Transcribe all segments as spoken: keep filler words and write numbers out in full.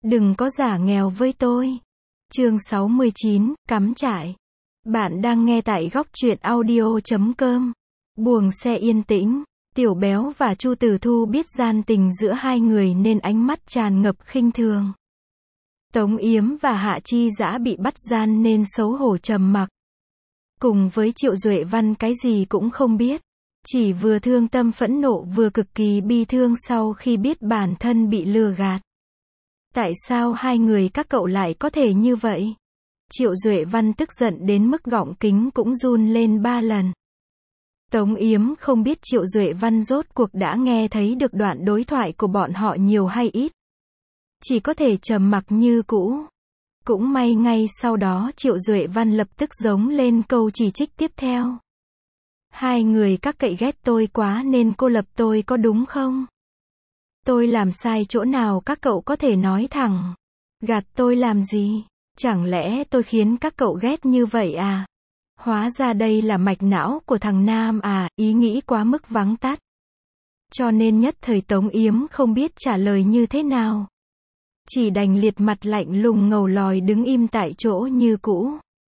Đừng có giả nghèo với tôi. Chương sáu mươi chín, cắm trại. Bạn đang nghe tại góc truyện audio chấm com. Buồng xe yên tĩnh, Tiểu Béo và Chu Tử Thu biết gian tình giữa hai người nên ánh mắt tràn ngập khinh thường. Tống Yếm và Hạ Chi Dã bị bắt gian nên xấu hổ trầm mặc. Cùng với Triệu Duệ Văn cái gì cũng không biết. Chỉ vừa thương tâm phẫn nộ vừa cực kỳ bi thương sau khi biết bản thân bị lừa gạt. Tại sao hai người các cậu lại có thể như vậy? Triệu Duệ Văn tức giận đến mức gọng kính cũng run lên ba lần. Tống Yếm không biết Triệu Duệ Văn rốt cuộc đã nghe thấy được đoạn đối thoại của bọn họ nhiều hay ít. Chỉ có thể trầm mặc như cũ. Cũng may ngay sau đó Triệu Duệ Văn lập tức giống lên câu chỉ trích tiếp theo. Hai người các cậy ghét tôi quá nên cô lập tôi có đúng không? Tôi làm sai chỗ nào các cậu có thể nói thẳng. Gạt tôi làm gì? Chẳng lẽ tôi khiến các cậu ghét như vậy à? Hóa ra đây là mạch não của thằng Nam à, ý nghĩ quá mức vắng tắt. Cho nên nhất thời Tống Yếm không biết trả lời như thế nào. Chỉ đành liệt mặt lạnh lùng ngầu lòi đứng im tại chỗ như cũ.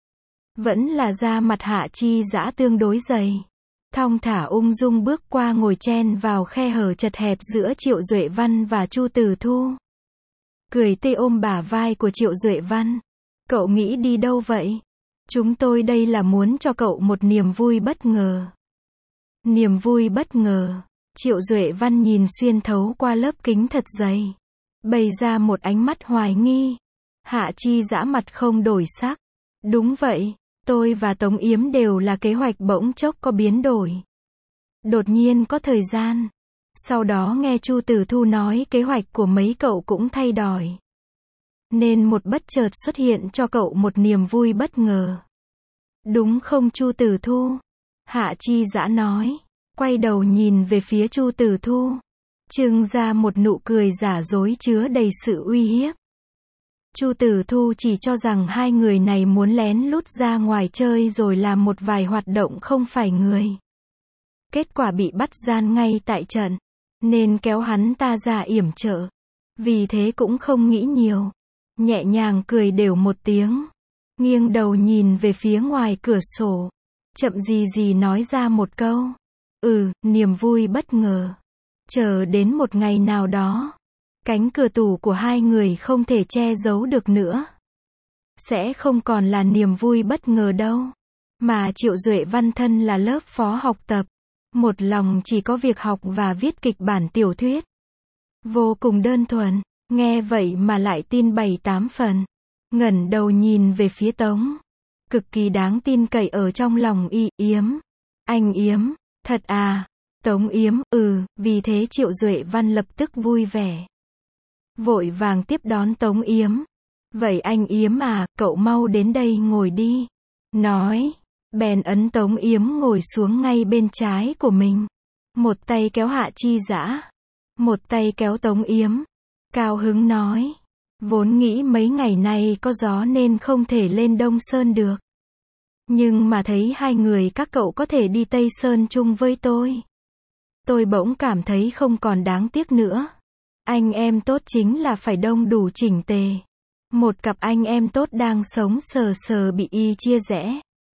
Vẫn là da mặt Hạ Chi Dã tương đối dày. Thong thả ung dung bước qua ngồi chen vào khe hở chật hẹp giữa Triệu Duệ Văn và Chu Tử Thu. Cười tê ôm bả vai của Triệu Duệ Văn. Cậu nghĩ đi đâu vậy? Chúng tôi đây là muốn cho cậu một niềm vui bất ngờ. Niềm vui bất ngờ. Triệu Duệ Văn nhìn xuyên thấu qua lớp kính thật dày. Bày ra một ánh mắt hoài nghi. Hạ Chi Dã mặt không đổi sắc. Đúng vậy. Tôi và Tống Yếm đều là kế hoạch bỗng chốc có biến đổi. Đột nhiên có thời gian. Sau đó nghe Chu Tử Thu nói kế hoạch của mấy cậu cũng thay đổi. Nên một bất chợt xuất hiện cho cậu một niềm vui bất ngờ. Đúng không Chu Tử Thu? Hạ Chi Dã nói. Quay đầu nhìn về phía Chu Tử Thu. Trưng ra một nụ cười giả dối chứa đầy sự uy hiếp. Chu Tử Thu chỉ cho rằng hai người này muốn lén lút ra ngoài chơi rồi làm một vài hoạt động không phải người. Kết quả bị bắt gian ngay tại trận, nên kéo hắn ta ra yểm trợ. Vì thế cũng không nghĩ nhiều. Nhẹ nhàng cười đều một tiếng. Nghiêng đầu nhìn về phía ngoài cửa sổ. Chậm gì gì nói ra một câu. Ừ, niềm vui bất ngờ. Chờ đến một ngày nào đó. Cánh cửa tủ của hai người không thể che giấu được nữa. Sẽ không còn là niềm vui bất ngờ đâu. Mà Triệu Duệ Văn thân là lớp phó học tập. Một lòng chỉ có việc học và viết kịch bản tiểu thuyết. Vô cùng đơn thuần. Nghe vậy mà lại tin bảy tám phần. Ngẩng đầu nhìn về phía Tống. Cực kỳ đáng tin cậy ở trong lòng y, Yếm. Anh Yếm, thật à? Tống Yếm, ừ, vì thế Triệu Duệ Văn lập tức vui vẻ. Vội vàng tiếp đón Tống Yếm. Vậy anh Yếm à, cậu mau đến đây ngồi đi. Nói. Bèn ấn Tống Yếm ngồi xuống ngay bên trái của mình. Một tay kéo Hạ Chi Dã. Một tay kéo Tống Yếm. Cao hứng nói. Vốn nghĩ mấy ngày nay có gió nên không thể lên Đông Sơn được. Nhưng mà thấy hai người các cậu có thể đi Tây Sơn chung với tôi. Tôi bỗng cảm thấy không còn đáng tiếc nữa. Anh em tốt chính là phải đông đủ chỉnh tề. Một cặp anh em tốt đang sống sờ sờ bị y chia rẽ.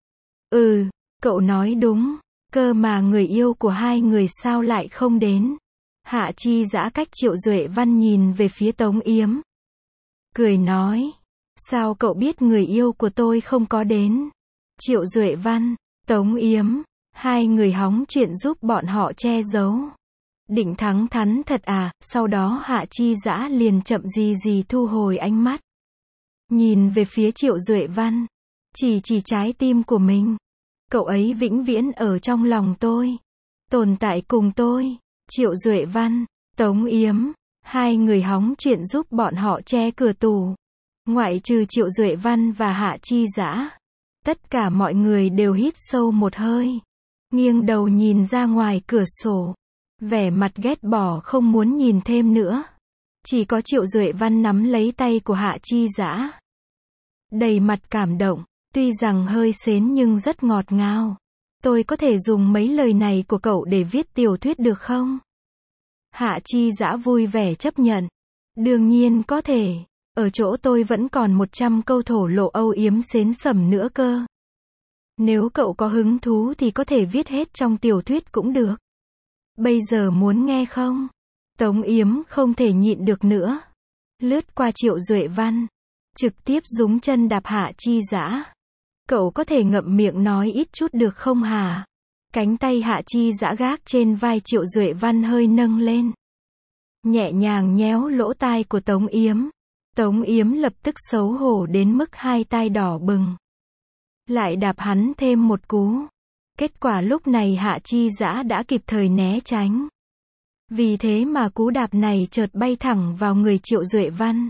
Ừ, cậu nói đúng. Cơ mà người yêu của hai người sao lại không đến? Hạ Chi Dã cách Triệu Duệ Văn nhìn về phía Tống Yếm. Cười nói. Sao cậu biết người yêu của tôi không có đến? Triệu Duệ Văn, Tống Yếm. Hai người hóng chuyện giúp bọn họ che giấu. Định thắng thắn thật à? Sau đó Hạ Chi Dã liền chậm gì gì thu hồi ánh mắt. Nhìn về phía Triệu Duệ Văn. Chỉ chỉ trái tim của mình. Cậu ấy vĩnh viễn ở trong lòng tôi. Tồn tại cùng tôi. Triệu Duệ Văn, Tống Yếm. Hai người hóng chuyện giúp bọn họ che cửa tủ. Ngoại trừ Triệu Duệ Văn và Hạ Chi Dã. Tất cả mọi người đều hít sâu một hơi. Nghiêng đầu nhìn ra ngoài cửa sổ. Vẻ mặt ghét bỏ không muốn nhìn thêm nữa. Chỉ có Triệu Duệ Văn nắm lấy tay của Hạ Chi Dã. Đầy mặt cảm động. Tuy rằng hơi sến nhưng rất ngọt ngào. Tôi có thể dùng mấy lời này của cậu để viết tiểu thuyết được không? Hạ Chi Dã vui vẻ chấp nhận. Đương nhiên có thể. Ở chỗ tôi vẫn còn một trăm câu thổ lộ âu yếm xến sẩm nữa cơ. Nếu cậu có hứng thú thì có thể viết hết trong tiểu thuyết cũng được. Bây giờ muốn nghe không? Tống Yếm không thể nhịn được nữa. Lướt qua Triệu Duệ Văn. Trực tiếp dúng chân đạp Hạ Chi Dã. Cậu có thể ngậm miệng nói ít chút được không hả? Cánh tay Hạ Chi Dã gác trên vai Triệu Duệ Văn hơi nâng lên. Nhẹ nhàng nhéo lỗ tai của Tống Yếm. Tống Yếm lập tức xấu hổ đến mức hai tai đỏ bừng. Lại đạp hắn thêm một cú. Kết quả lúc này Hạ Chi Dã đã kịp thời né tránh. Vì thế mà cú đạp này chợt bay thẳng vào người Triệu Duệ Văn.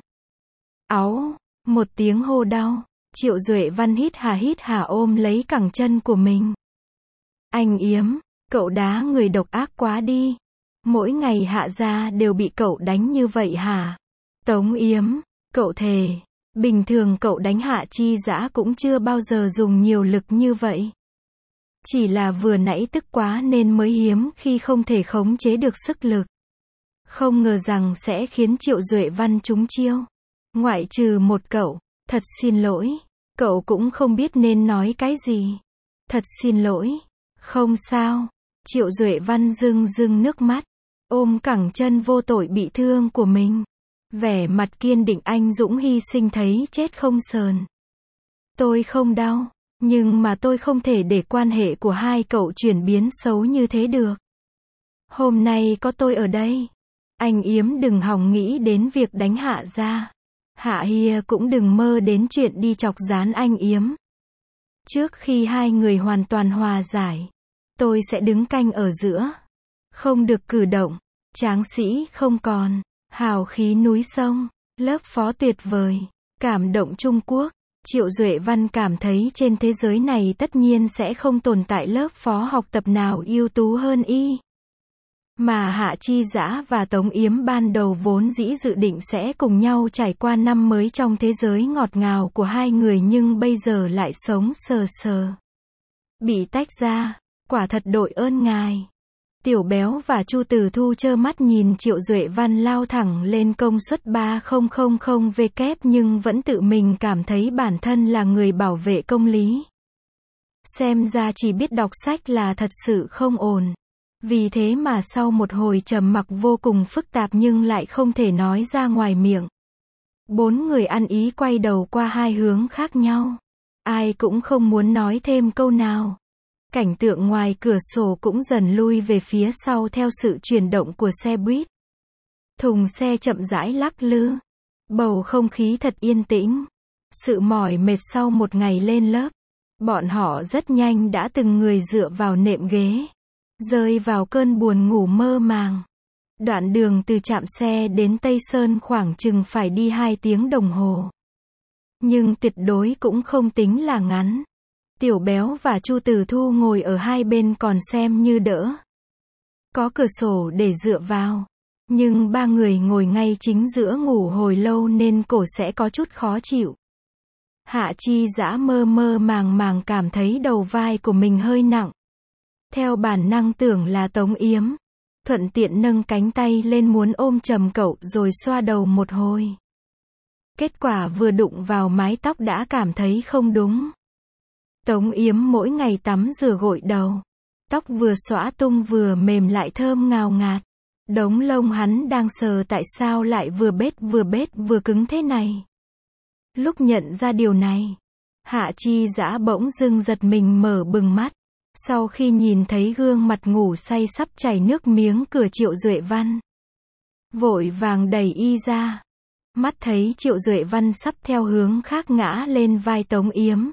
Áu, một tiếng hô đau. Triệu Duệ Văn hít hà hít hà ôm lấy cẳng chân của mình. Anh Yếm, cậu đá người độc ác quá đi. Mỗi ngày Hạ gia đều bị cậu đánh như vậy hả? Tống Yếm, cậu thề, bình thường cậu đánh Hạ Chi Dã cũng chưa bao giờ dùng nhiều lực như vậy. Chỉ là vừa nãy tức quá nên mới hiếm khi không thể khống chế được sức lực. Không ngờ rằng sẽ khiến Triệu Duệ Văn trúng chiêu. Ngoại trừ một cậu, thật xin lỗi. Cậu cũng không biết nên nói cái gì. Thật xin lỗi. Không sao. Triệu Duệ Văn rưng rưng nước mắt. Ôm cẳng chân vô tội bị thương của mình. Vẻ mặt kiên định anh dũng hy sinh thấy chết không sờn. Tôi không đau. Nhưng mà tôi không thể để quan hệ của hai cậu chuyển biến xấu như thế được. Hôm nay có tôi ở đây. Anh Yếm đừng hòng nghĩ đến việc đánh Hạ gia. Hạ Hia cũng đừng mơ đến chuyện đi chọc gián anh Yếm. Trước khi hai người hoàn toàn hòa giải, tôi sẽ đứng canh ở giữa. Không được cử động. Tráng sĩ không còn. Hào khí núi sông. Lớp phó tuyệt vời. Cảm động Trung Quốc. Triệu Duệ Văn cảm thấy trên thế giới này tất nhiên sẽ không tồn tại lớp phó học tập nào ưu tú hơn y. Mà Hạ Chi Dã và Tống Yếm ban đầu vốn dĩ dự định sẽ cùng nhau trải qua năm mới trong thế giới ngọt ngào của hai người nhưng bây giờ lại sống sờ sờ. Bị tách ra, quả thật đội ơn ngài. Tiểu Béo và Chu Tử Thu trơ mắt nhìn Triệu Duệ Văn lao thẳng lên công suất ba nghìn vê kép nhưng vẫn tự mình cảm thấy bản thân là người bảo vệ công lý. Xem ra chỉ biết đọc sách là thật sự không ổn. Vì thế mà sau một hồi trầm mặc vô cùng phức tạp nhưng lại không thể nói ra ngoài miệng. Bốn người ăn ý quay đầu qua hai hướng khác nhau. Ai cũng không muốn nói thêm câu nào. Cảnh tượng ngoài cửa sổ cũng dần lui về phía sau theo sự chuyển động của xe buýt. Thùng xe chậm rãi lắc lư. Bầu không khí thật yên tĩnh. Sự mỏi mệt sau một ngày lên lớp. Bọn họ rất nhanh đã từng người dựa vào nệm ghế. Rơi vào cơn buồn ngủ mơ màng. Đoạn đường từ trạm xe đến Tây Sơn khoảng chừng phải đi hai tiếng đồng hồ. Nhưng tuyệt đối cũng không tính là ngắn. Tiểu Béo và Chu Tử Thu ngồi ở hai bên còn xem như đỡ. Có cửa sổ để dựa vào. Nhưng ba người ngồi ngay chính giữa ngủ hồi lâu nên cổ sẽ có chút khó chịu. Hạ Chi Dã mơ mơ màng màng cảm thấy đầu vai của mình hơi nặng. Theo bản năng tưởng là Tống Yếm. Thuận tiện nâng cánh tay lên muốn ôm chầm cậu rồi xoa đầu một hồi. Kết quả vừa đụng vào mái tóc đã cảm thấy không đúng. Tống Yếm mỗi ngày tắm rửa gội đầu. Tóc vừa xõa tung vừa mềm lại thơm ngào ngạt. Đống lông hắn đang sờ tại sao lại vừa bết vừa bết vừa cứng thế này. Lúc nhận ra điều này, Hạ Chi Dã bỗng dưng giật mình mở bừng mắt. Sau khi nhìn thấy gương mặt ngủ say sắp chảy nước miếng cửa Triệu Duệ Văn. Vội vàng đẩy y ra. Mắt thấy Triệu Duệ Văn sắp theo hướng khác ngã lên vai Tống Yếm.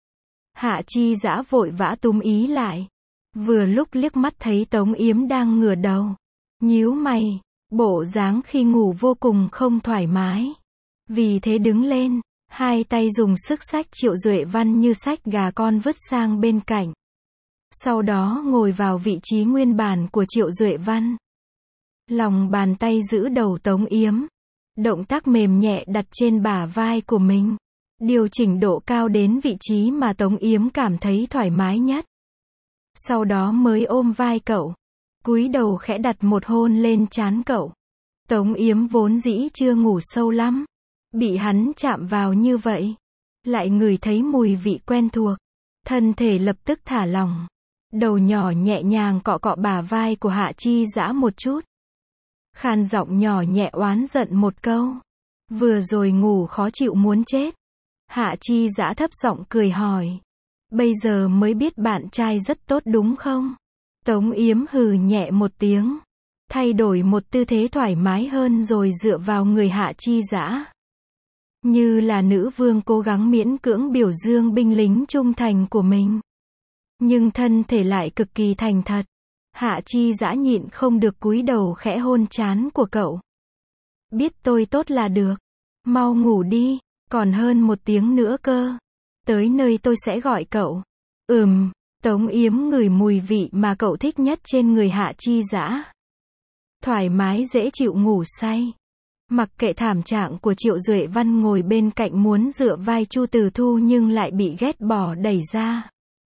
Hạ Chi Dã vội vã túm ý lại. Vừa lúc liếc mắt thấy Tống Yếm đang ngửa đầu. Nhíu mày. Bộ dáng khi ngủ vô cùng không thoải mái. Vì thế đứng lên. Hai tay dùng sức xách Triệu Duệ Văn như xách gà con vứt sang bên cạnh. Sau đó ngồi vào vị trí nguyên bản của Triệu Duệ Văn. Lòng bàn tay giữ đầu Tống Yếm. Động tác mềm nhẹ đặt trên bả vai của mình. Điều chỉnh độ cao đến vị trí mà Tống Yếm cảm thấy thoải mái nhất. Sau đó mới ôm vai cậu. Cúi đầu khẽ đặt một hôn lên trán cậu. Tống Yếm vốn dĩ chưa ngủ sâu lắm. Bị hắn chạm vào như vậy, lại ngửi thấy mùi vị quen thuộc, thân thể lập tức thả lỏng. Đầu nhỏ nhẹ nhàng cọ cọ bả vai của Hạ Chi Dã một chút. Khan giọng nhỏ nhẹ oán giận một câu. Vừa rồi ngủ khó chịu muốn chết. Hạ Chi Dã thấp giọng cười hỏi. Bây giờ mới biết bạn trai rất tốt đúng không? Tống Yếm hừ nhẹ một tiếng. Thay đổi một tư thế thoải mái hơn rồi dựa vào người Hạ Chi Dã. Như là nữ vương cố gắng miễn cưỡng biểu dương binh lính trung thành của mình. Nhưng thân thể lại cực kỳ thành thật. Hạ Chi Dã nhịn không được cúi đầu khẽ hôn trán của cậu. Biết tôi tốt là được. Mau ngủ đi, còn hơn một tiếng nữa cơ. Tới nơi tôi sẽ gọi cậu. Ừm, Tống Yếm ngửi mùi vị mà cậu thích nhất trên người Hạ Chi Dã. Thoải mái dễ chịu ngủ say. Mặc kệ thảm trạng của Triệu Duệ Văn ngồi bên cạnh muốn dựa vai Chu Từ Thu nhưng lại bị ghét bỏ đẩy ra.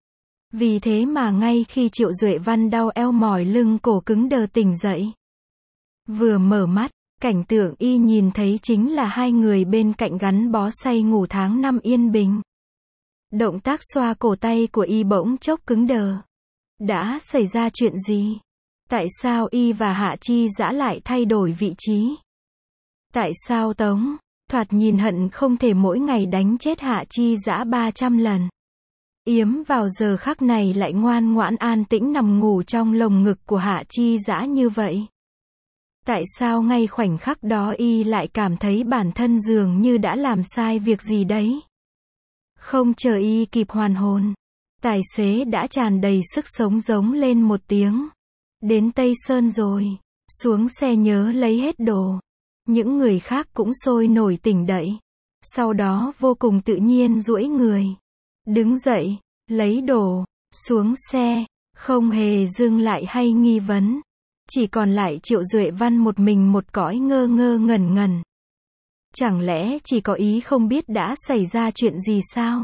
Vì thế mà ngay khi Triệu Duệ Văn đau eo mỏi lưng cổ cứng đờ tỉnh dậy. Vừa mở mắt, cảnh tượng y nhìn thấy chính là hai người bên cạnh gắn bó say ngủ tháng năm yên bình. Động tác xoa cổ tay của y bỗng chốc cứng đờ. Đã xảy ra chuyện gì? Tại sao y và Hạ Chi Dã lại thay đổi vị trí? Tại sao Tống, thoạt nhìn hận không thể mỗi ngày đánh chết Hạ Chi Dã ba trăm lần. Yếm vào giờ khắc này lại ngoan ngoãn an tĩnh nằm ngủ trong lồng ngực của Hạ Chi Dã như vậy? Tại sao ngay khoảnh khắc đó y lại cảm thấy bản thân dường như đã làm sai việc gì đấy? Không chờ y kịp hoàn hồn, tài xế đã tràn đầy sức sống giống lên một tiếng. Đến Tây Sơn rồi, xuống xe nhớ lấy hết đồ. Những người khác cũng sôi nổi tỉnh dậy. Sau đó vô cùng tự nhiên duỗi người. Đứng dậy, lấy đồ, xuống xe, không hề dừng lại hay nghi vấn. Chỉ còn lại Triệu Duệ Văn một mình một cõi ngơ ngơ ngẩn ngẩn. Chẳng lẽ chỉ có ý không biết đã xảy ra chuyện gì sao?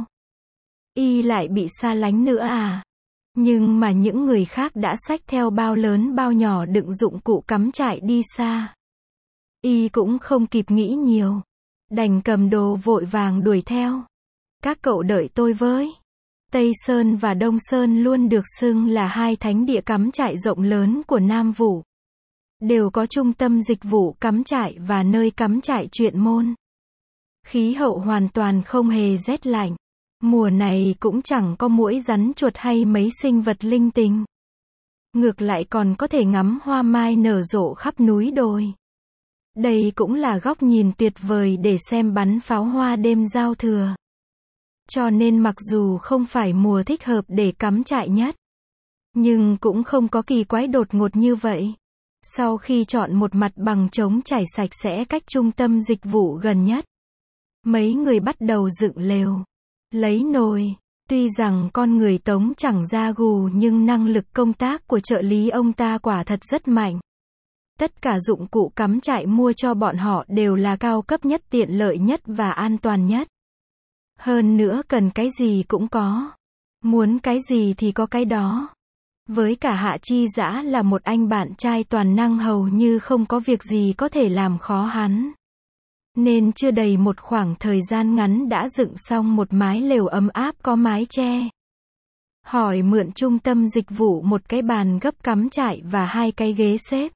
Y lại bị xa lánh nữa à? Nhưng mà những người khác đã xách theo bao lớn bao nhỏ đựng dụng cụ cắm trại đi xa. Y cũng không kịp nghĩ nhiều. Đành cầm đồ vội vàng đuổi theo. Các cậu đợi tôi với. Tây Sơn và Đông Sơn luôn được xưng là hai thánh địa cắm trại rộng lớn của Nam Vũ. Đều có trung tâm dịch vụ cắm trại và nơi cắm trại chuyên môn. Khí hậu hoàn toàn không hề rét lạnh. Mùa này cũng chẳng có muỗi rắn chuột hay mấy sinh vật linh tinh. Ngược lại còn có thể ngắm hoa mai nở rộ khắp núi đồi. Đây cũng là góc nhìn tuyệt vời để xem bắn pháo hoa đêm giao thừa. Cho nên mặc dù không phải mùa thích hợp để cắm trại nhất, nhưng cũng không có kỳ quái đột ngột như vậy. Sau khi chọn một mặt bằng trống trải sạch sẽ cách trung tâm dịch vụ gần nhất, mấy người bắt đầu dựng lều, lấy nồi. Tuy rằng con người Tống chẳng ra gù nhưng năng lực công tác của trợ lý ông ta quả thật rất mạnh. Tất cả dụng cụ cắm trại mua cho bọn họ đều là cao cấp nhất, tiện lợi nhất và an toàn nhất. Hơn nữa cần cái gì cũng có. Muốn cái gì thì có cái đó. Với cả Hạ Chi Dã là một anh bạn trai toàn năng hầu như không có việc gì có thể làm khó hắn. Nên chưa đầy một khoảng thời gian ngắn đã dựng xong một mái lều ấm áp có mái che. Hỏi mượn trung tâm dịch vụ một cái bàn gấp cắm trại và hai cái ghế xếp.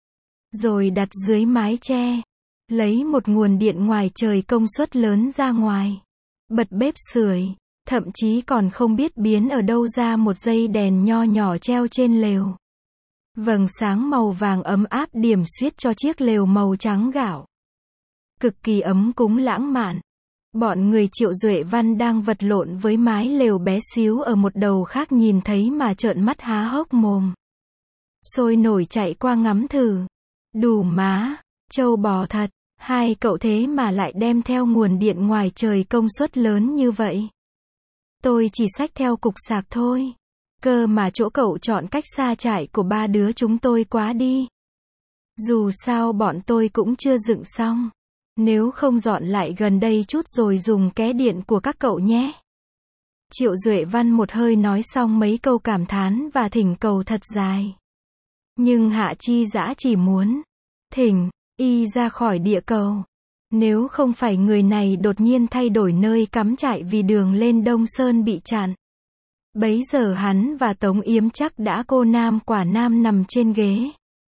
Rồi đặt dưới mái che. Lấy một nguồn điện ngoài trời công suất lớn ra ngoài. Bật bếp sưởi. Thậm chí còn không biết biến ở đâu ra một dây đèn nho nhỏ treo trên lều. Vầng sáng màu vàng ấm áp điểm xuyết cho chiếc lều màu trắng gạo. Cực kỳ ấm cúng lãng mạn. Bọn người Triệu Duệ Văn đang vật lộn với mái lều bé xíu ở một đầu khác nhìn thấy mà trợn mắt há hốc mồm. Sôi nổi chạy qua ngắm thử. Đủ má, trâu bò thật, hai cậu thế mà lại đem theo nguồn điện ngoài trời công suất lớn như vậy. Tôi chỉ xách theo cục sạc thôi. Cơ mà chỗ cậu chọn cách xa trại của ba đứa chúng tôi quá đi. Dù sao bọn tôi cũng chưa dựng xong. Nếu không dọn lại gần đây chút rồi dùng ké điện của các cậu nhé. Triệu Duệ Văn một hơi nói xong mấy câu cảm thán và thỉnh cầu thật dài. Nhưng Hạ Chi Dã chỉ muốn thỉnh y ra khỏi địa cầu. Nếu không phải người này đột nhiên thay đổi nơi cắm trại vì đường lên Đông Sơn bị chặn. Bấy giờ hắn và Tống Yếm chắc đã cô nam quả nam nằm trên ghế.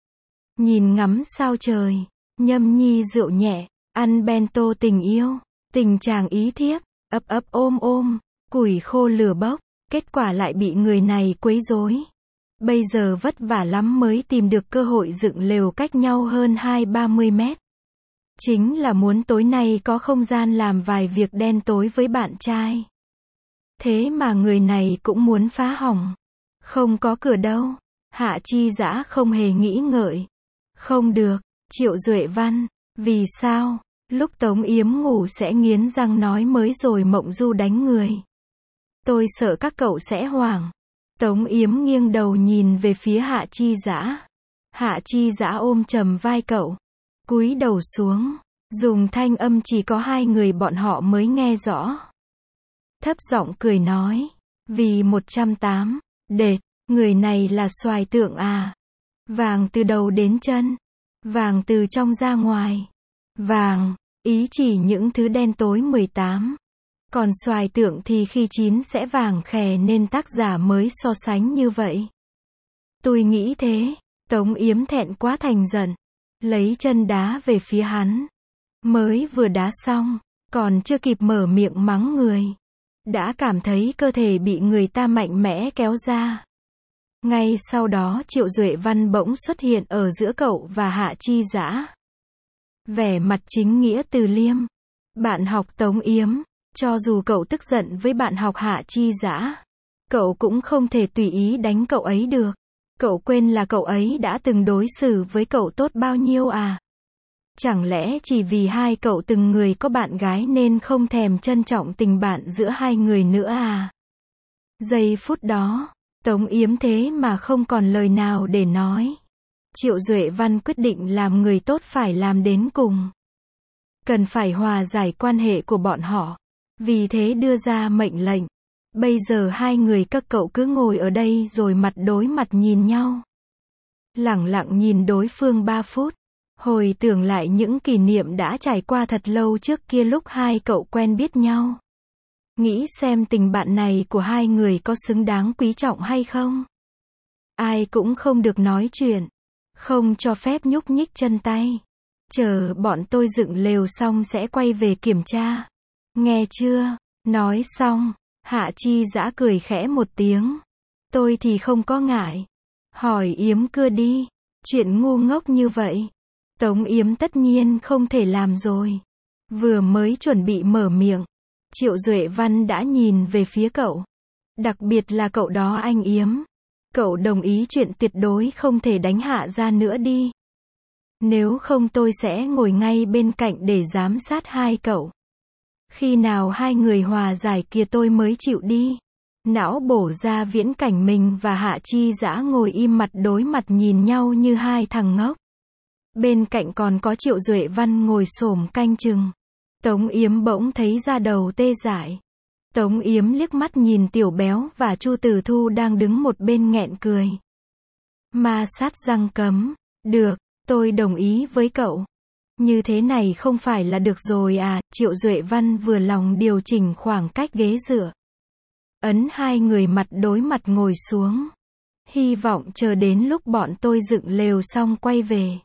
Nhìn ngắm sao trời, nhâm nhi rượu nhẹ, ăn bento tình yêu, tình chàng ý thiếp, ấp ấp ôm ôm, củi khô lửa bốc, kết quả lại bị người này quấy rối. Bây giờ vất vả lắm mới tìm được cơ hội dựng lều cách nhau hơn hai ba mươi mét. Chính là muốn tối nay có không gian làm vài việc đen tối với bạn trai. Thế mà người này cũng muốn phá hỏng. Không có cửa đâu. Hạ Chi Dã không hề nghĩ ngợi. Không được. Triệu Duệ Văn. Vì sao? Lúc Tống Yếm ngủ sẽ nghiến răng nói mới rồi Mộng Du đánh người. Tôi sợ các cậu sẽ hoảng. Tống Yếm nghiêng đầu nhìn về phía Hạ Chi Dã. Hạ Chi Dã ôm chầm vai cậu. Cúi đầu xuống. Dùng thanh âm chỉ có hai người bọn họ mới nghe rõ. Thấp giọng cười nói. Vì một trăm tám. Đệt. Người này là xoài tượng à. Vàng từ đầu đến chân. Vàng từ trong ra ngoài. Vàng. Ý chỉ những thứ đen tối mười tám. Còn xoài tượng thì khi chín sẽ vàng khè nên tác giả mới so sánh như vậy. Tôi nghĩ thế. Tống Yếm thẹn quá thành giận. Lấy chân đá về phía hắn. Mới vừa đá xong. Còn chưa kịp mở miệng mắng người. Đã cảm thấy cơ thể bị người ta mạnh mẽ kéo ra. Ngay sau đó Triệu Duệ Văn bỗng xuất hiện ở giữa cậu và Hạ Chi Dã. Vẻ mặt chính nghĩa từ liêm. Bạn học Tống Yếm. Cho dù cậu tức giận với bạn học Hạ Chi Dã, cậu cũng không thể tùy ý đánh cậu ấy được. Cậu quên là cậu ấy đã từng đối xử với cậu tốt bao nhiêu à? Chẳng lẽ chỉ vì hai cậu từng người có bạn gái nên không thèm trân trọng tình bạn giữa hai người nữa à? Giây phút đó, Tống Yếm thế mà không còn lời nào để nói. Triệu Duệ Văn quyết định làm người tốt phải làm đến cùng. Cần phải hòa giải quan hệ của bọn họ. Vì thế đưa ra mệnh lệnh. Bây giờ hai người các cậu cứ ngồi ở đây rồi mặt đối mặt nhìn nhau. Lẳng lặng nhìn đối phương ba phút. Hồi tưởng lại những kỷ niệm đã trải qua thật lâu trước kia lúc hai cậu quen biết nhau. Nghĩ xem tình bạn này của hai người có xứng đáng quý trọng hay không. Ai cũng không được nói chuyện. Không cho phép nhúc nhích chân tay. Chờ bọn tôi dựng lều xong sẽ quay về kiểm tra. Nghe chưa? Nói xong, Hạ Chi Dã cười khẽ một tiếng. Tôi thì không có ngại. Hỏi Yếm cưa đi. Chuyện ngu ngốc như vậy. Tống Yếm tất nhiên không thể làm rồi. Vừa mới chuẩn bị mở miệng. Triệu Duệ Văn đã nhìn về phía cậu. Đặc biệt là cậu đó anh Yếm. Cậu đồng ý chuyện tuyệt đối không thể đánh Hạ ra nữa đi. Nếu không tôi sẽ ngồi ngay bên cạnh để giám sát hai cậu. Khi nào hai người hòa giải kia tôi mới chịu đi. Não bổ ra viễn cảnh mình và Hạ Chi Dã ngồi im mặt đối mặt nhìn nhau như hai thằng ngốc. Bên cạnh còn có Triệu Duệ Văn ngồi xổm canh chừng. Tống Yếm bỗng thấy da đầu tê dại. Tống Yếm liếc mắt nhìn Tiểu Béo và Chu Tử Thu đang đứng một bên nghẹn cười. Ma sát răng cấm. Được, tôi đồng ý với cậu. Như thế này không phải là được rồi à? Triệu Duệ Văn vừa lòng điều chỉnh khoảng cách ghế dựa. Ấn hai người mặt đối mặt ngồi xuống. Hy vọng chờ đến lúc bọn tôi dựng lều xong quay về.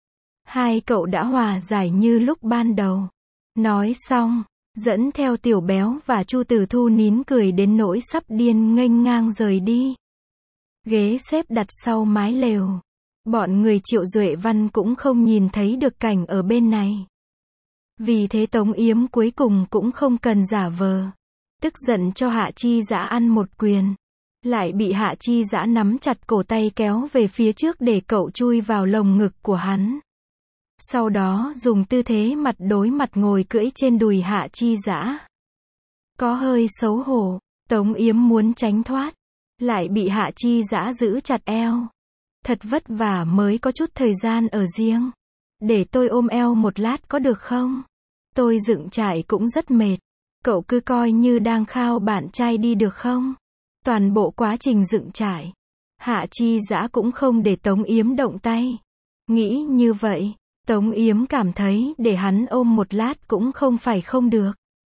Hai cậu đã hòa giải như lúc ban đầu. Nói xong, dẫn theo Tiểu Béo và Chu Tử Thu nín cười đến nỗi sắp điên nghênh ngang rời đi. Ghế xếp đặt sau mái lều. Bọn người Triệu Duệ Văn cũng không nhìn thấy được cảnh ở bên này. Vì thế Tống Yếm cuối cùng cũng không cần giả vờ. Tức giận cho Hạ Chi Dã ăn một quyền. Lại bị Hạ Chi Dã nắm chặt cổ tay kéo về phía trước để cậu chui vào lồng ngực của hắn. Sau đó dùng tư thế mặt đối mặt ngồi cưỡi trên đùi Hạ Chi Dã. Có hơi xấu hổ, Tống Yếm muốn tránh thoát. Lại bị Hạ Chi Dã giữ chặt eo. Thật vất vả mới có chút thời gian ở riêng. Để tôi ôm eo một lát có được không? Tôi dựng trại cũng rất mệt. Cậu cứ coi như đang khao bạn trai đi được không? Toàn bộ quá trình dựng trại. Hạ Chi Dã cũng không để Tống Yếm động tay. Nghĩ như vậy, Tống Yếm cảm thấy để hắn ôm một lát cũng không phải không được.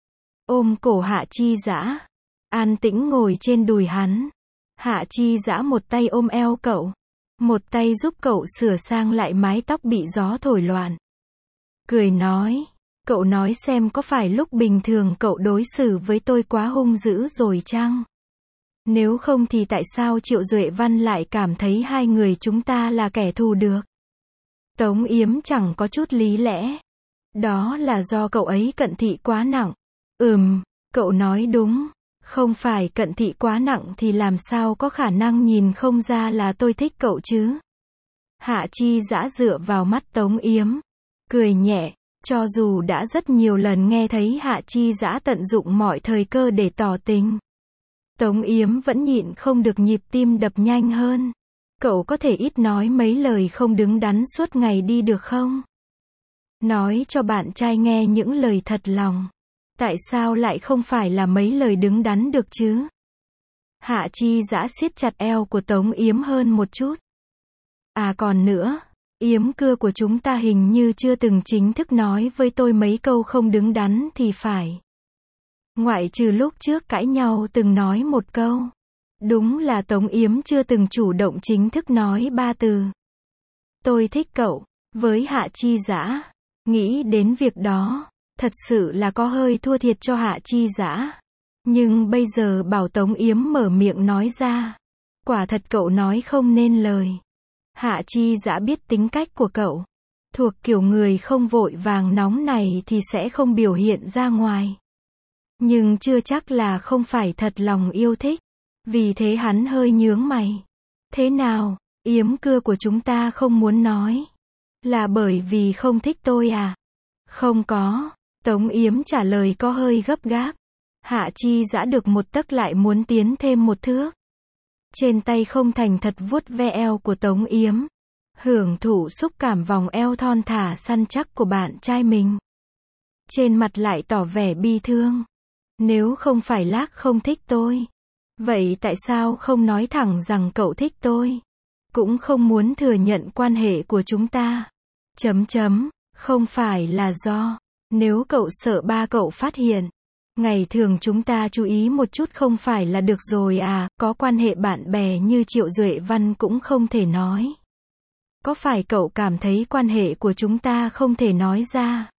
Ôm cổ Hạ Chi Dã, an tĩnh ngồi trên đùi hắn. Hạ Chi Dã một tay ôm eo cậu, một tay giúp cậu sửa sang lại mái tóc bị gió thổi loạn. Cười nói, cậu nói xem có phải lúc bình thường cậu đối xử với tôi quá hung dữ rồi chăng? Nếu không thì tại sao Triệu Duệ Văn lại cảm thấy hai người chúng ta là kẻ thù được? Tống Yếm chẳng có chút lý lẽ. Đó là do cậu ấy cận thị quá nặng. Ừm, cậu nói đúng. Không phải cận thị quá nặng thì làm sao có khả năng nhìn không ra là tôi thích cậu chứ? Hạ Chi Dã dựa vào mắt Tống Yếm, cười nhẹ, cho dù đã rất nhiều lần nghe thấy Hạ Chi Dã tận dụng mọi thời cơ để tỏ tình. Tống Yếm vẫn nhịn không được nhịp tim đập nhanh hơn. Cậu có thể ít nói mấy lời không đứng đắn suốt ngày đi được không? Nói cho bạn trai nghe những lời thật lòng. Tại sao lại không phải là mấy lời đứng đắn được chứ? Hạ Chi Dã siết chặt eo của Tống Yếm hơn một chút. À còn nữa, Yếm cưa của chúng ta hình như chưa từng chính thức nói với tôi mấy câu không đứng đắn thì phải. Ngoại trừ lúc trước cãi nhau từng nói một câu. Đúng là Tống Yếm chưa từng chủ động chính thức nói ba từ. Tôi thích cậu. Với Hạ Chi Dã, nghĩ đến việc đó, thật sự là có hơi thua thiệt cho Hạ Chi Dã. Nhưng bây giờ bảo Tống Yếm mở miệng nói ra, quả thật cậu nói không nên lời. Hạ Chi Dã biết tính cách của cậu. Thuộc kiểu người không vội vàng nóng này thì sẽ không biểu hiện ra ngoài. Nhưng chưa chắc là không phải thật lòng yêu thích. Vì thế hắn hơi nhướng mày. Thế nào, Yếm cưa của chúng ta không muốn nói? Là bởi vì không thích tôi à? Không có. Tống Yếm trả lời có hơi gấp gáp. Hạ Chi Dã được một tấc lại muốn tiến thêm một thước. Trên tay không thành thật vuốt ve eo của Tống Yếm. Hưởng thụ xúc cảm vòng eo thon thả săn chắc của bạn trai mình. Trên mặt lại tỏ vẻ bi thương. Nếu không phải Lác không thích tôi, vậy tại sao không nói thẳng rằng cậu thích tôi? Cũng không muốn thừa nhận quan hệ của chúng ta. Chấm chấm, không phải là do, nếu cậu sợ ba cậu phát hiện. Ngày thường chúng ta chú ý một chút không phải là được rồi à, có quan hệ bạn bè như Triệu Duệ Văn cũng không thể nói. Có phải cậu cảm thấy quan hệ của chúng ta không thể nói ra?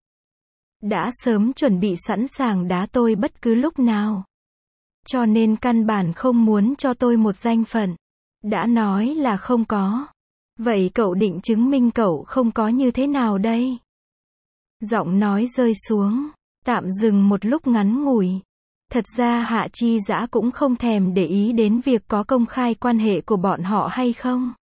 Đã sớm chuẩn bị sẵn sàng đá tôi bất cứ lúc nào. Cho nên căn bản không muốn cho tôi một danh phận. Đã nói là không có. Vậy cậu định chứng minh cậu không có như thế nào đây? Giọng nói rơi xuống, tạm dừng một lúc ngắn ngủi. Thật ra Hạ Chi Dã cũng không thèm để ý đến việc có công khai quan hệ của bọn họ hay không.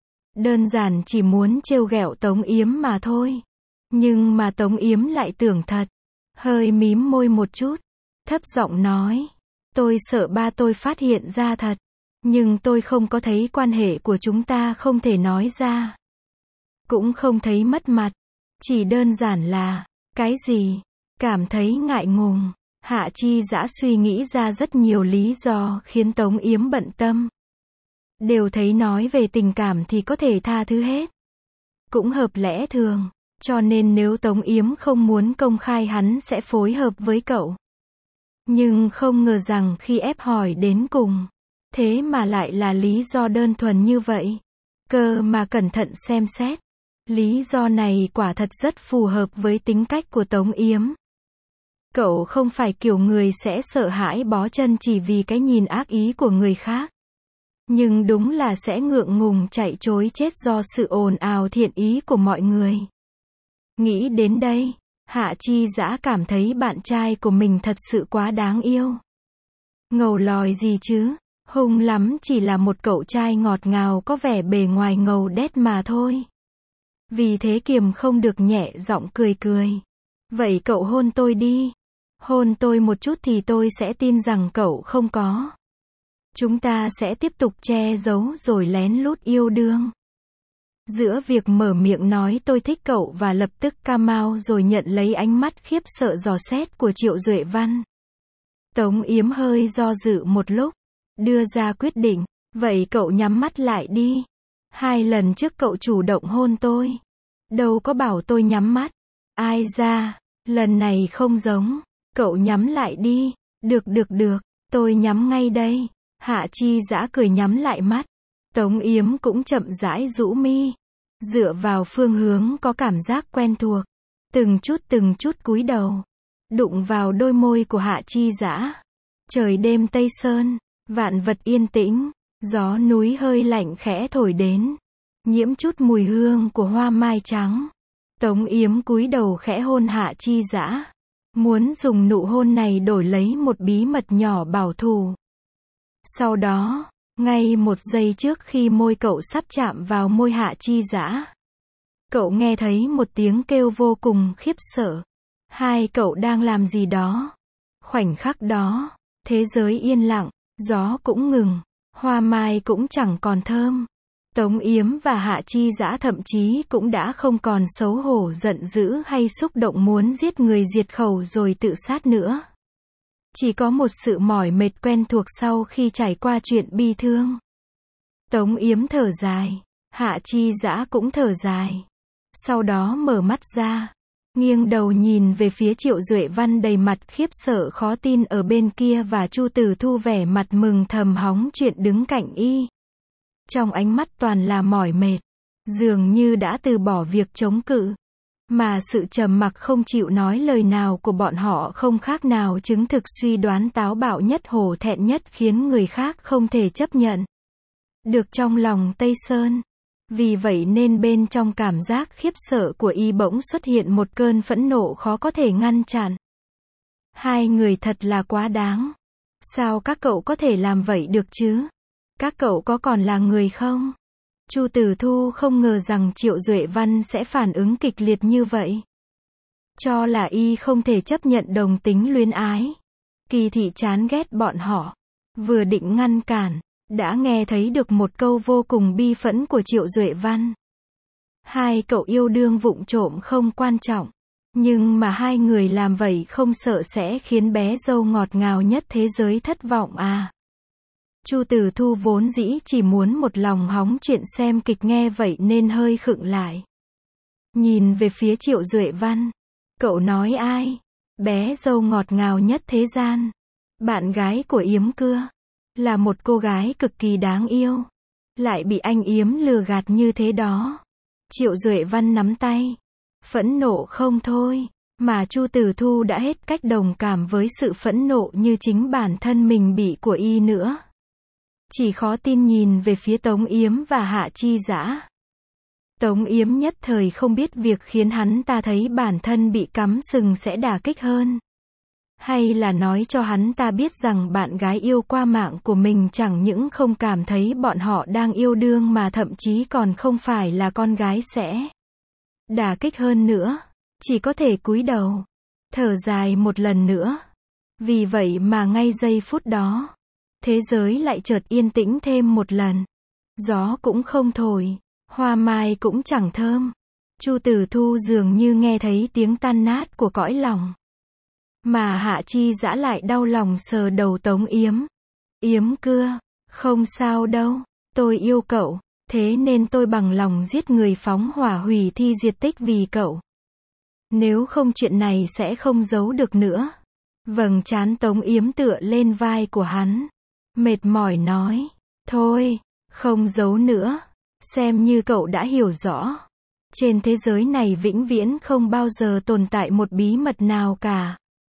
Đơn giản chỉ muốn trêu ghẹo Tống Yếm mà thôi. Nhưng mà Tống Yếm lại tưởng thật. Hơi mím môi một chút, thấp giọng nói. Tôi sợ ba tôi phát hiện ra thật. Nhưng tôi không có thấy quan hệ của chúng ta không thể nói ra. Cũng không thấy mất mặt. Chỉ đơn giản là, cái gì? Cảm thấy ngại ngùng. Hạ Chi Dã suy nghĩ ra rất nhiều lý do khiến Tống Yếm bận tâm. Đều thấy nói về tình cảm thì có thể tha thứ hết. Cũng hợp lẽ thường. Cho nên nếu Tống Yếm không muốn công khai hắn sẽ phối hợp với cậu. Nhưng không ngờ rằng khi ép hỏi đến cùng, thế mà lại là lý do đơn thuần như vậy. Cơ mà cẩn thận xem xét, lý do này quả thật rất phù hợp với tính cách của Tống Yếm. Cậu không phải kiểu người sẽ sợ hãi bó chân chỉ vì cái nhìn ác ý của người khác. Nhưng đúng là sẽ ngượng ngùng chạy trối chết do sự ồn ào thiện ý của mọi người. Nghĩ đến đây, Hạ Chi Dã cảm thấy bạn trai của mình thật sự quá đáng yêu. Ngầu lòi gì chứ, hung lắm chỉ là một cậu trai ngọt ngào có vẻ bề ngoài ngầu đét mà thôi. Vì thế kiềm không được nhẹ giọng cười cười. Vậy cậu hôn tôi đi. Hôn tôi một chút thì tôi sẽ tin rằng cậu không có. Chúng ta sẽ tiếp tục che giấu rồi lén lút yêu đương. Giữa việc mở miệng nói tôi thích cậu và lập tức ca mau rồi nhận lấy ánh mắt khiếp sợ dò xét của Triệu Duệ Văn. Tống Yếm hơi do dự một lúc, đưa ra quyết định, vậy cậu nhắm mắt lại đi. Hai lần trước cậu chủ động hôn tôi. Đâu có bảo tôi nhắm mắt. Ai ra, lần này không giống. Cậu nhắm lại đi. Được được được, tôi nhắm ngay đây. Hạ Chi Dã cười nhắm lại mắt. Tống Yếm cũng chậm rãi rũ mi. Dựa vào phương hướng có cảm giác quen thuộc. Từng chút từng chút cúi đầu. Đụng vào đôi môi của Hạ Chi Dã. Trời đêm Tây Sơn, vạn vật yên tĩnh. Gió núi hơi lạnh khẽ thổi đến. Nhiễm chút mùi hương của hoa mai trắng. Tống Yếm cúi đầu khẽ hôn Hạ Chi Dã. Muốn dùng nụ hôn này đổi lấy một bí mật nhỏ bảo thủ. Sau đó, ngay một giây trước khi môi cậu sắp chạm vào môi Hạ Chi Dã, cậu nghe thấy một tiếng kêu vô cùng khiếp sợ. Hai cậu đang làm gì đó? Khoảnh khắc đó, thế giới yên lặng, gió cũng ngừng, hoa mai cũng chẳng còn thơm. Tống Yếm và Hạ Chi Dã thậm chí cũng đã không còn xấu hổ giận dữ hay xúc động muốn giết người diệt khẩu rồi tự sát nữa. Chỉ có một sự mỏi mệt quen thuộc sau khi trải qua chuyện bi thương. Tống Yếm thở dài, Hạ Chi Dã cũng thở dài. Sau đó mở mắt ra, nghiêng đầu nhìn về phía Triệu Duệ Văn đầy mặt khiếp sợ khó tin ở bên kia và Chu Tử Thu vẻ mặt mừng thầm hóng chuyện đứng cạnh y. Trong ánh mắt toàn là mỏi mệt, dường như đã từ bỏ việc chống cự. Mà sự trầm mặc không chịu nói lời nào của bọn họ không khác nào chứng thực suy đoán táo bạo nhất hổ thẹn nhất khiến người khác không thể chấp nhận được trong lòng Tây Sơn. Vì vậy nên bên trong cảm giác khiếp sợ của y bỗng xuất hiện một cơn phẫn nộ khó có thể ngăn chặn. Hai người thật là quá đáng. Sao các cậu có thể làm vậy được chứ? Các cậu có còn là người không? Chu Tử Thu không ngờ rằng Triệu Duệ Văn sẽ phản ứng kịch liệt như vậy. Cho là y không thể chấp nhận đồng tính luyến ái. Kỳ thị chán ghét bọn họ. Vừa định ngăn cản, đã nghe thấy được một câu vô cùng bi phẫn của Triệu Duệ Văn. Hai cậu yêu đương vụng trộm không quan trọng. Nhưng mà hai người làm vậy không sợ sẽ khiến bé dâu ngọt ngào nhất thế giới thất vọng à? Chu Tử Thu vốn dĩ chỉ muốn một lòng hóng chuyện xem kịch nghe vậy nên hơi khựng lại. Nhìn về phía Triệu Duệ Văn. Cậu nói ai? Bé dâu ngọt ngào nhất thế gian. Bạn gái của Yếm Cưa. Là một cô gái cực kỳ đáng yêu. Lại bị anh Yếm lừa gạt như thế đó. Triệu Duệ Văn nắm tay. Phẫn nộ không thôi. Mà Chu Tử Thu đã hết cách đồng cảm với sự phẫn nộ như chính bản thân mình bị của y nữa. Chỉ khó tin nhìn về phía Tống Yếm và Hạ Chi Dã. Tống Yếm nhất thời không biết việc khiến hắn ta thấy bản thân bị cắm sừng sẽ đả kích hơn. Hay là nói cho hắn ta biết rằng bạn gái yêu qua mạng của mình chẳng những không cảm thấy bọn họ đang yêu đương mà thậm chí còn không phải là con gái sẽ đả kích hơn nữa. Chỉ có thể cúi đầu, thở dài một lần nữa. Vì vậy mà ngay giây phút đó, thế giới lại chợt yên tĩnh thêm một lần. Gió cũng không thổi, hoa mai cũng chẳng thơm. Chu Tử Thu dường như nghe thấy tiếng tan nát của cõi lòng. Mà Hạ Chi Dã lại đau lòng sờ đầu Tống Yếm. Yếm Cưa, không sao đâu, tôi yêu cậu, thế nên tôi bằng lòng giết người phóng hỏa hủy thi diệt tích vì cậu. Nếu không chuyện này sẽ không giấu được nữa. Vầng trán Tống Yếm tựa lên vai của hắn. Mệt mỏi nói, thôi, không giấu nữa, xem như cậu đã hiểu rõ. Trên thế giới này vĩnh viễn không bao giờ tồn tại một bí mật nào cả.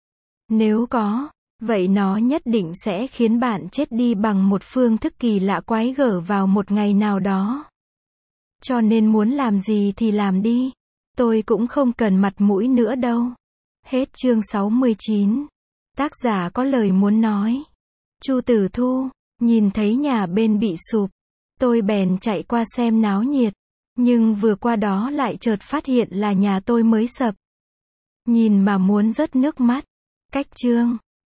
Nếu có, vậy nó nhất định sẽ khiến bạn chết đi bằng một phương thức kỳ lạ quái gở vào một ngày nào đó. Cho nên muốn làm gì thì làm đi. Tôi cũng không cần mặt mũi nữa đâu. Hết chương sáu mươi chín. Tác giả có lời muốn nói. Chu Tử Thu, nhìn thấy nhà bên bị sụp. Tôi bèn chạy qua xem náo nhiệt. Nhưng vừa qua đó lại chợt phát hiện là nhà tôi mới sập. Nhìn mà muốn rớt nước mắt. Cách chương